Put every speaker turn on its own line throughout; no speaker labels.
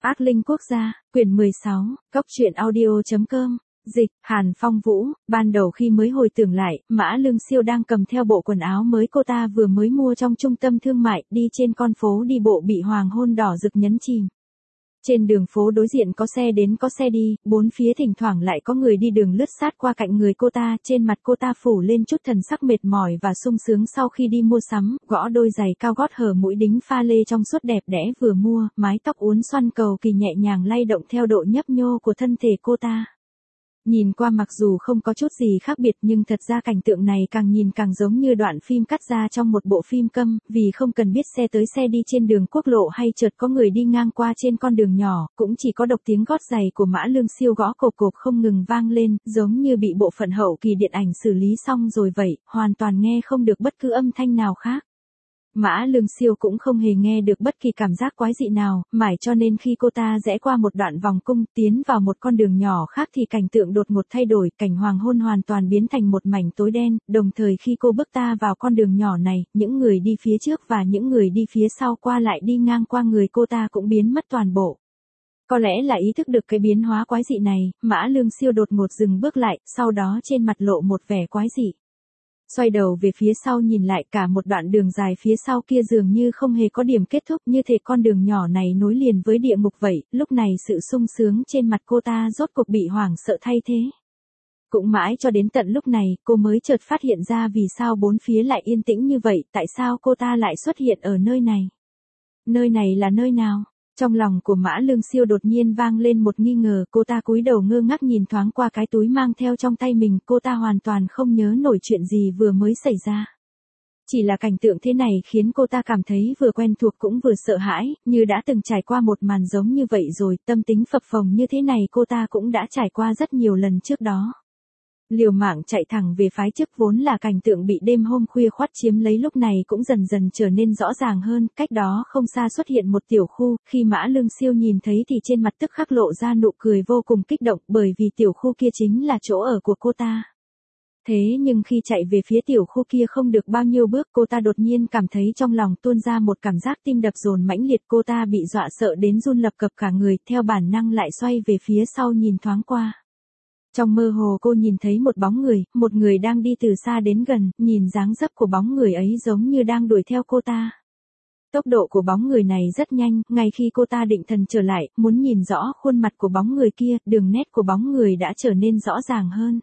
Ác linh quốc gia, quyển 16, Cốc truyện audio.com, dịch, Hàn Phong Vũ. Ban đầu khi mới hồi tưởng lại, Mã Lương Siêu đang cầm theo bộ quần áo mới cô ta vừa mới mua trong trung tâm thương mại, đi trên con phố đi bộ bị hoàng hôn đỏ rực nhấn chìm. Trên đường phố đối diện có xe đến có xe đi, bốn phía thỉnh thoảng lại có người đi đường lướt sát qua cạnh người cô ta, trên mặt cô ta phủ lên chút thần sắc mệt mỏi và sung sướng sau khi đi mua sắm, gõ đôi giày cao gót hở mũi đính pha lê trong suốt đẹp đẽ vừa mua, mái tóc uốn xoăn cầu kỳ nhẹ nhàng lay động theo độ nhấp nhô của thân thể cô ta. Nhìn qua mặc dù không có chút gì khác biệt nhưng thật ra cảnh tượng này càng nhìn càng giống như đoạn phim cắt ra trong một bộ phim câm, vì không cần biết xe tới xe đi trên đường quốc lộ hay chợt có người đi ngang qua trên con đường nhỏ, cũng chỉ có độc tiếng gót giày của Mã Lương Siêu gõ cộp cộp không ngừng vang lên, giống như bị bộ phận hậu kỳ điện ảnh xử lý xong rồi vậy, hoàn toàn nghe không được bất cứ âm thanh nào khác. Mã Lương Siêu cũng không hề nghe được bất kỳ cảm giác quái dị nào, mãi cho nên khi cô ta rẽ qua một đoạn vòng cung tiến vào một con đường nhỏ khác thì cảnh tượng đột ngột thay đổi, cảnh hoàng hôn hoàn toàn biến thành một mảnh tối đen, đồng thời khi cô bước ta vào con đường nhỏ này, những người đi phía trước và những người đi phía sau qua lại đi ngang qua người cô ta cũng biến mất toàn bộ. Có lẽ là ý thức được cái biến hóa quái dị này, Mã Lương Siêu đột ngột dừng bước lại, sau đó trên mặt lộ một vẻ quái dị. Xoay đầu về phía sau nhìn lại cả một đoạn đường dài phía sau kia dường như không hề có điểm kết thúc như thể con đường nhỏ này nối liền với địa ngục vậy, lúc này sự sung sướng trên mặt cô ta rốt cuộc bị hoảng sợ thay thế. Cũng mãi cho đến tận lúc này cô mới chợt phát hiện ra vì sao bốn phía lại yên tĩnh như vậy, tại sao cô ta lại xuất hiện ở nơi này. Nơi này là nơi nào? Trong lòng của Mã Lương Siêu đột nhiên vang lên một nghi ngờ, cô ta cúi đầu ngơ ngác nhìn thoáng qua cái túi mang theo trong tay mình, cô ta hoàn toàn không nhớ nổi chuyện gì vừa mới xảy ra. Chỉ là cảnh tượng thế này khiến cô ta cảm thấy vừa quen thuộc cũng vừa sợ hãi, như đã từng trải qua một màn giống như vậy rồi, tâm tính phập phồng như thế này cô ta cũng đã trải qua rất nhiều lần trước đó. Liều mạng chạy thẳng về phái trước vốn là cảnh tượng bị đêm hôm khuya khoắt chiếm lấy lúc này cũng dần dần trở nên rõ ràng hơn, cách đó không xa xuất hiện một tiểu khu, khi Mã Lương Siêu nhìn thấy thì trên mặt tức khắc lộ ra nụ cười vô cùng kích động bởi vì tiểu khu kia chính là chỗ ở của cô ta. Thế nhưng khi chạy về phía tiểu khu kia không được bao nhiêu bước cô ta đột nhiên cảm thấy trong lòng tuôn ra một cảm giác tim đập dồn mãnh liệt, cô ta bị dọa sợ đến run lập cập cả người, theo bản năng lại xoay về phía sau nhìn thoáng qua. Trong mơ hồ cô nhìn thấy một người đang đi từ xa đến gần, nhìn dáng dấp của bóng người ấy giống như đang đuổi theo cô ta. Tốc độ của bóng người này rất nhanh, ngay khi cô ta định thần trở lại, muốn nhìn rõ khuôn mặt của bóng người kia, đường nét của bóng người đã trở nên rõ ràng hơn.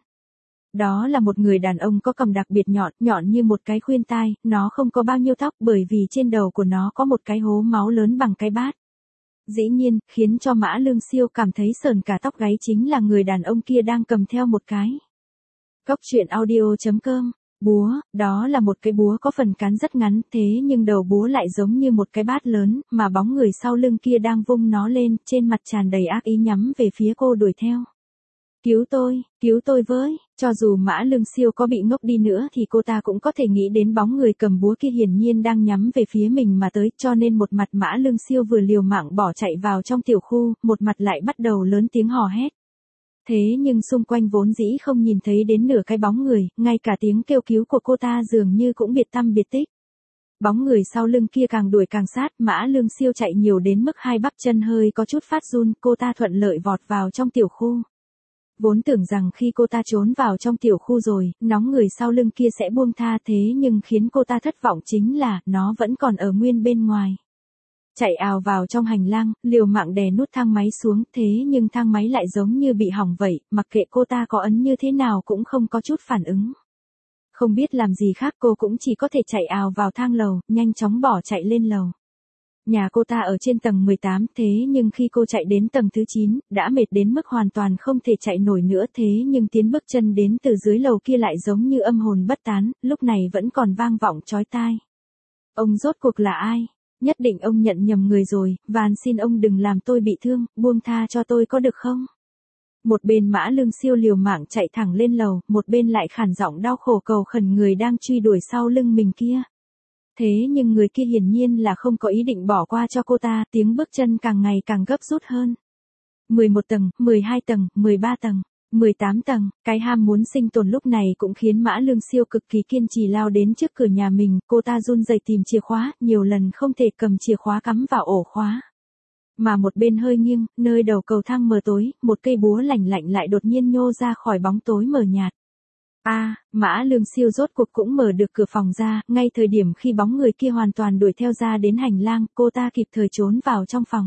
Đó là một người đàn ông có cằm đặc biệt nhọn như một cái khuyên tai, nó không có bao nhiêu tóc bởi vì trên đầu của nó có một cái hố máu lớn bằng cái bát. Dĩ nhiên, khiến cho Mã Lương Siêu cảm thấy sởn cả tóc gáy chính là người đàn ông kia đang cầm theo một cái. Cốc truyện audio.com, búa, đó là một cái búa có phần cán rất ngắn, thế nhưng đầu búa lại giống như một cái bát lớn, mà bóng người sau lưng kia đang vung nó lên, trên mặt tràn đầy ác ý nhắm về phía cô đuổi theo. Cứu tôi với, cho dù Mã Lương Siêu có bị ngốc đi nữa thì cô ta cũng có thể nghĩ đến bóng người cầm búa kia hiển nhiên đang nhắm về phía mình mà tới, cho nên một mặt Mã Lương Siêu vừa liều mạng bỏ chạy vào trong tiểu khu, một mặt lại bắt đầu lớn tiếng hò hét. Thế nhưng xung quanh vốn dĩ không nhìn thấy đến nửa cái bóng người, ngay cả tiếng kêu cứu của cô ta dường như cũng biệt tăm biệt tích. Bóng người sau lưng kia càng đuổi càng sát, Mã Lương Siêu chạy nhiều đến mức hai bắp chân hơi có chút phát run, cô ta thuận lợi vọt vào trong tiểu khu. Vốn tưởng rằng khi cô ta trốn vào trong tiểu khu rồi, nóng người sau lưng kia sẽ buông tha, thế nhưng khiến cô ta thất vọng chính là, nó vẫn còn ở nguyên bên ngoài. Chạy ào vào trong hành lang, liều mạng đè nút thang máy xuống, thế nhưng thang máy lại giống như bị hỏng vậy, mặc kệ cô ta có ấn như thế nào cũng không có chút phản ứng. Không biết làm gì khác cô cũng chỉ có thể chạy ào vào thang lầu, nhanh chóng bỏ chạy lên lầu. Nhà cô ta ở trên tầng 18, thế nhưng khi cô chạy đến tầng thứ 9, đã mệt đến mức hoàn toàn không thể chạy nổi nữa, thế nhưng tiếng bước chân đến từ dưới lầu kia lại giống như âm hồn bất tán, lúc này vẫn còn vang vọng chói tai. Ông rốt cuộc là ai? Nhất định ông nhận nhầm người rồi, van xin ông đừng làm tôi bị thương, buông tha cho tôi có được không? Một bên Mã Lương Siêu liều mạng chạy thẳng lên lầu, một bên lại khản giọng đau khổ cầu khẩn người đang truy đuổi sau lưng mình kia. Thế nhưng người kia hiển nhiên là không có ý định bỏ qua cho cô ta, tiếng bước chân càng ngày càng gấp rút hơn. 11 tầng, 12 tầng, 13 tầng, 18 tầng, cái ham muốn sinh tồn lúc này cũng khiến Mã Lương Siêu cực kỳ kiên trì lao đến trước cửa nhà mình, cô ta run rẩy tìm chìa khóa, nhiều lần không thể cầm chìa khóa cắm vào ổ khóa. Mà một bên hơi nghiêng, nơi đầu cầu thang mờ tối, một cây búa lạnh lạnh lại đột nhiên nhô ra khỏi bóng tối mờ nhạt. Mã Lương Siêu rốt cuộc cũng mở được cửa phòng ra, ngay thời điểm khi bóng người kia hoàn toàn đuổi theo ra đến hành lang, cô ta kịp thời trốn vào trong phòng.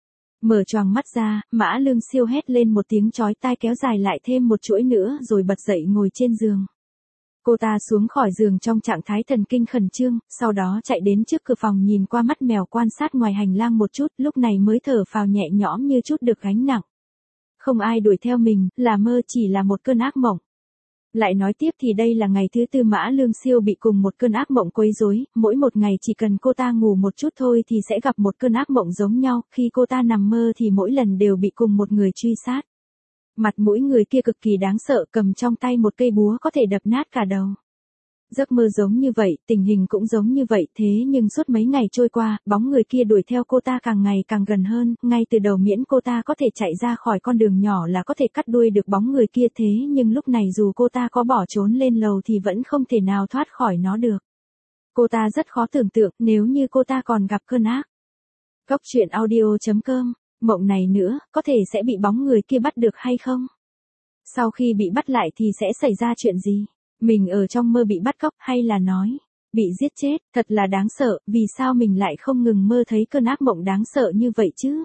Mở choàng mắt ra, Mã Lương Siêu hét lên một tiếng chói tai kéo dài lại thêm một chuỗi nữa rồi bật dậy ngồi trên giường. Cô ta xuống khỏi giường trong trạng thái thần kinh khẩn trương, sau đó chạy đến trước cửa phòng nhìn qua mắt mèo quan sát ngoài hành lang một chút, lúc này mới thở phào nhẹ nhõm như chút được gánh nặng. Không ai đuổi theo mình, là mơ, chỉ là một cơn ác mộng. Lại nói tiếp thì đây là ngày thứ tư Mã Lương Siêu bị cùng một cơn ác mộng quấy rối, mỗi một ngày chỉ cần cô ta ngủ một chút thôi thì sẽ gặp một cơn ác mộng giống nhau, khi cô ta nằm mơ thì mỗi lần đều bị cùng một người truy sát. Mặt mũi người kia cực kỳ đáng sợ, cầm trong tay một cây búa có thể đập nát cả đầu. Giấc mơ giống như vậy, tình hình cũng giống như vậy, thế nhưng suốt mấy ngày trôi qua, bóng người kia đuổi theo cô ta càng ngày càng gần hơn, ngay từ đầu miễn cô ta có thể chạy ra khỏi con đường nhỏ là có thể cắt đuôi được bóng người kia, thế nhưng lúc này dù cô ta có bỏ trốn lên lầu thì vẫn không thể nào thoát khỏi nó được. Cô ta rất khó tưởng tượng nếu như cô ta còn gặp cơn ác. Cốc truyện audio.com, mộng này nữa, có thể sẽ bị bóng người kia bắt được hay không? Sau khi bị bắt lại thì sẽ xảy ra chuyện gì? Mình ở trong mơ bị bắt cóc hay là nói bị giết chết, thật là đáng sợ, vì sao mình lại không ngừng mơ thấy cơn ác mộng đáng sợ như vậy chứ?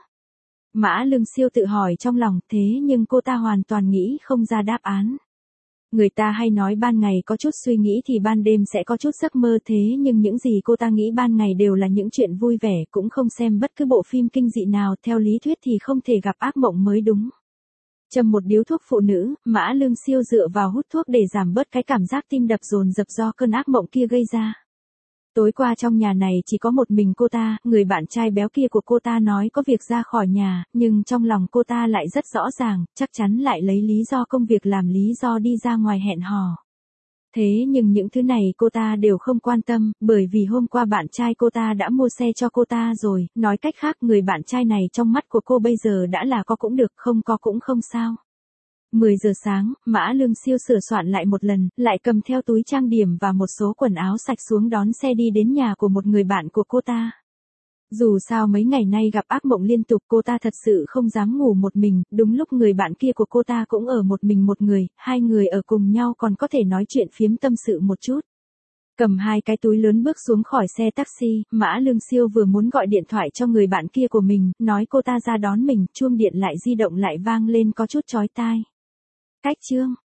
Mã Lương Siêu tự hỏi trong lòng, thế nhưng cô ta hoàn toàn nghĩ không ra đáp án. Người ta hay nói ban ngày có chút suy nghĩ thì ban đêm sẽ có chút giấc mơ, thế nhưng những gì cô ta nghĩ ban ngày đều là những chuyện vui vẻ, cũng không xem bất cứ bộ phim kinh dị nào, theo lý thuyết thì không thể gặp ác mộng mới đúng. Châm một điếu thuốc phụ nữ, Mã Lương Siêu dựa vào hút thuốc để giảm bớt cái cảm giác tim đập dồn dập do cơn ác mộng kia gây ra. Tối qua trong nhà này chỉ có một mình cô ta, người bạn trai béo kia của cô ta nói có việc ra khỏi nhà, nhưng trong lòng cô ta lại rất rõ ràng, chắc chắn lại lấy lý do công việc làm lý do đi ra ngoài hẹn hò. Thế nhưng những thứ này cô ta đều không quan tâm, bởi vì hôm qua bạn trai cô ta đã mua xe cho cô ta rồi, nói cách khác người bạn trai này trong mắt của cô bây giờ đã là có cũng được, không có cũng không sao. 10 giờ sáng, Mã Lương Siêu sửa soạn lại một lần, lại cầm theo túi trang điểm và một số quần áo sạch xuống đón xe đi đến nhà của một người bạn của cô ta. Dù sao mấy ngày nay gặp ác mộng liên tục, cô ta thật sự không dám ngủ một mình, đúng lúc người bạn kia của cô ta cũng ở một mình một người, hai người ở cùng nhau còn có thể nói chuyện phiếm tâm sự một chút. Cầm hai cái túi lớn bước xuống khỏi xe taxi, Mã Lương Siêu vừa muốn gọi điện thoại cho người bạn kia của mình, nói cô ta ra đón mình, chuông điện lại di động lại vang lên có chút chói tai. Cách chương